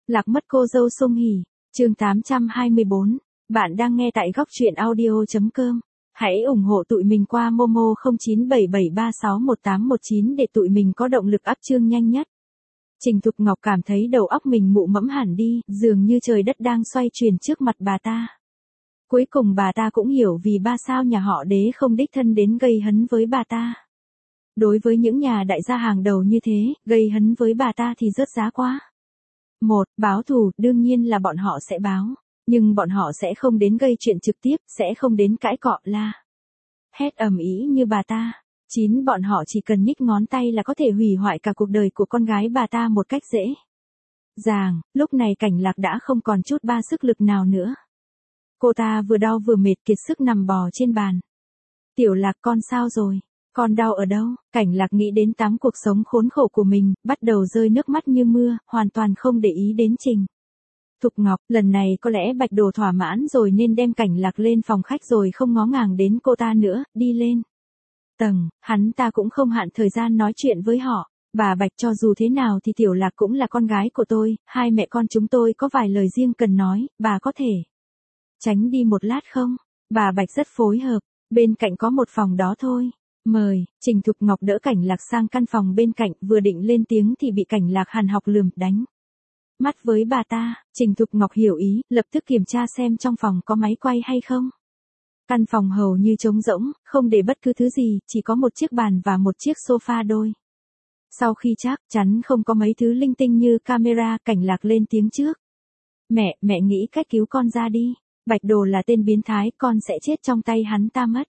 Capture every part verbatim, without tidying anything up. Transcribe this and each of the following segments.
Lạc mất cô dâu Sung Hỉ, chương tám trăm hai mươi bốn. Bạn đang nghe tại góc truyện audio.com. Hãy ủng hộ tụi mình qua Momo không chín bảy bảy ba sáu một tám một chín để tụi mình có động lực up chương nhanh nhất. Trình Thục Ngọc cảm thấy đầu óc mình mụ mẫm hẳn đi, dường như trời đất đang xoay chuyển trước mặt bà ta. Cuối cùng bà ta cũng hiểu vì ba sao nhà họ Đế không đích thân đến gây hấn với bà ta. Đối với những nhà đại gia hàng đầu như thế, gây hấn với bà ta thì rớt giá quá. Một, báo thù, đương nhiên là bọn họ sẽ báo. Nhưng bọn họ sẽ không đến gây chuyện trực tiếp, sẽ không đến cãi cọ la hét ầm ĩ như bà ta. Chín, bọn họ chỉ cần nhích ngón tay là có thể hủy hoại cả cuộc đời của con gái bà ta một cách dễ dàng. Lúc này Cảnh Lạc đã không còn chút ba sức lực nào nữa. Cô ta vừa đau vừa mệt kiệt sức nằm bò trên bàn. Tiểu Lạc, con sao rồi? Con đau ở đâu? Cảnh Lạc nghĩ đến tám cuộc sống khốn khổ của mình, bắt đầu rơi nước mắt như mưa, hoàn toàn không để ý đến Trình Thục Ngọc. Lần này có lẽ Bạch Đồ thỏa mãn rồi nên đem Cảnh Lạc lên phòng khách rồi không ngó ngàng đến cô ta nữa, đi lên tầng, hắn ta cũng không hạn thời gian nói chuyện với họ. Bà Bạch, cho dù thế nào thì Tiểu Lạc cũng là con gái của tôi, hai mẹ con chúng tôi có vài lời riêng cần nói, bà có thể tránh đi một lát không? Bà Bạch rất phối hợp, bên cạnh có một phòng đó thôi. Mời. Trình Thục Ngọc đỡ Cảnh Lạc sang căn phòng bên cạnh, vừa định lên tiếng thì bị Cảnh Lạc hằn học lườm đánh mắt với bà ta. Trình Thục Ngọc hiểu ý, lập tức kiểm tra xem trong phòng có máy quay hay không. Căn phòng hầu như trống rỗng, không để bất cứ thứ gì, chỉ có một chiếc bàn và một chiếc sofa đôi. Sau khi chắc chắn không có mấy thứ linh tinh như camera, Cảnh Lạc lên tiếng trước. Mẹ, mẹ nghĩ cách cứu con ra đi. Bạch Đồ là tên biến thái, con sẽ chết trong tay hắn ta mất.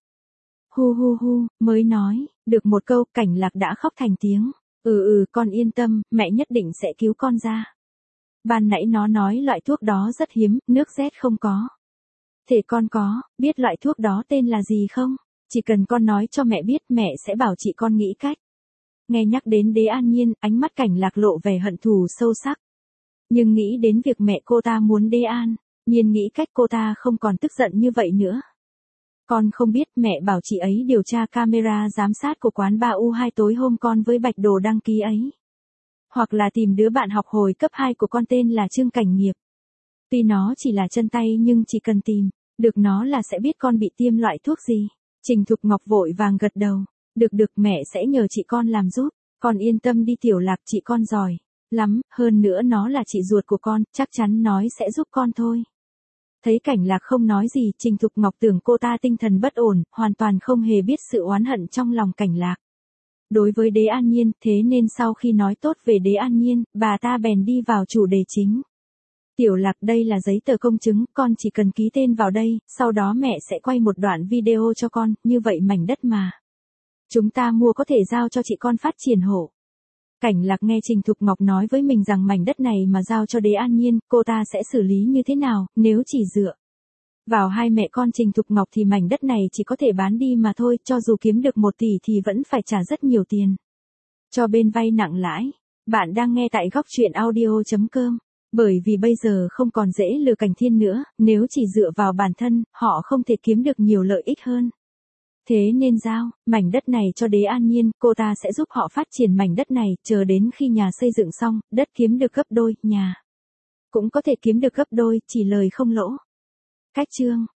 Hu hu hu, mới nói được một câu, Cảnh Lạc đã khóc thành tiếng. Ừ ừ, con yên tâm, mẹ nhất định sẽ cứu con ra. Ban nãy nó nói loại thuốc đó rất hiếm, nước rét không có. Thế con có biết loại thuốc đó tên là gì không? Chỉ cần con nói cho mẹ biết, mẹ sẽ bảo chị con nghĩ cách. Nghe nhắc đến Đế An Nhiên, ánh mắt Cảnh Lạc lộ vẻ hận thù sâu sắc. Nhưng nghĩ đến việc mẹ cô ta muốn Đế An Nhiên nghĩ cách, cô ta không còn tức giận như vậy nữa. Con không biết, mẹ bảo chị ấy điều tra camera giám sát của quán ba U hai tối hôm con với Bạch Đồ đăng ký ấy. Hoặc là tìm đứa bạn học hồi cấp hai của con tên là Trương Cảnh Nghiệp. Tuy nó chỉ là chân tay nhưng chỉ cần tìm được nó là sẽ biết con bị tiêm loại thuốc gì. Trình Thục Ngọc vội vàng gật đầu. Được được, mẹ sẽ nhờ chị con làm giúp. Con yên tâm đi Tiểu Lạc, chị con giỏi lắm, hơn nữa nó là chị ruột của con, chắc chắn nói sẽ giúp con thôi. Thấy Cảnh Lạc không nói gì, Trình Thục Ngọc tưởng cô ta tinh thần bất ổn, hoàn toàn không hề biết sự oán hận trong lòng Cảnh Lạc đối với Đế An Nhiên, thế nên sau khi nói tốt về Đế An Nhiên, bà ta bèn đi vào chủ đề chính. Tiểu Lạc, đây là giấy tờ công chứng, con chỉ cần ký tên vào đây, sau đó mẹ sẽ quay một đoạn video cho con, như vậy mảnh đất mà chúng ta mua có thể giao cho chị con phát triển hộ. Cảnh Lạc nghe Trình Thục Ngọc nói với mình rằng mảnh đất này mà giao cho Đế An Nhiên, cô ta sẽ xử lý như thế nào, nếu chỉ dựa vào hai mẹ con Trình Thục Ngọc thì mảnh đất này chỉ có thể bán đi mà thôi, cho dù kiếm được một tỷ thì vẫn phải trả rất nhiều tiền cho bên vay nặng lãi. Bạn đang nghe tại góc truyện audio.com. Bởi vì bây giờ không còn dễ lừa Cảnh Thiên nữa, nếu chỉ dựa vào bản thân, họ không thể kiếm được nhiều lợi ích hơn. Thế nên giao mảnh đất này cho Đế An Nhiên, cô ta sẽ giúp họ phát triển mảnh đất này, chờ đến khi nhà xây dựng xong, đất kiếm được gấp đôi, nhà cũng có thể kiếm được gấp đôi, chỉ lời không lỗ. Cách chương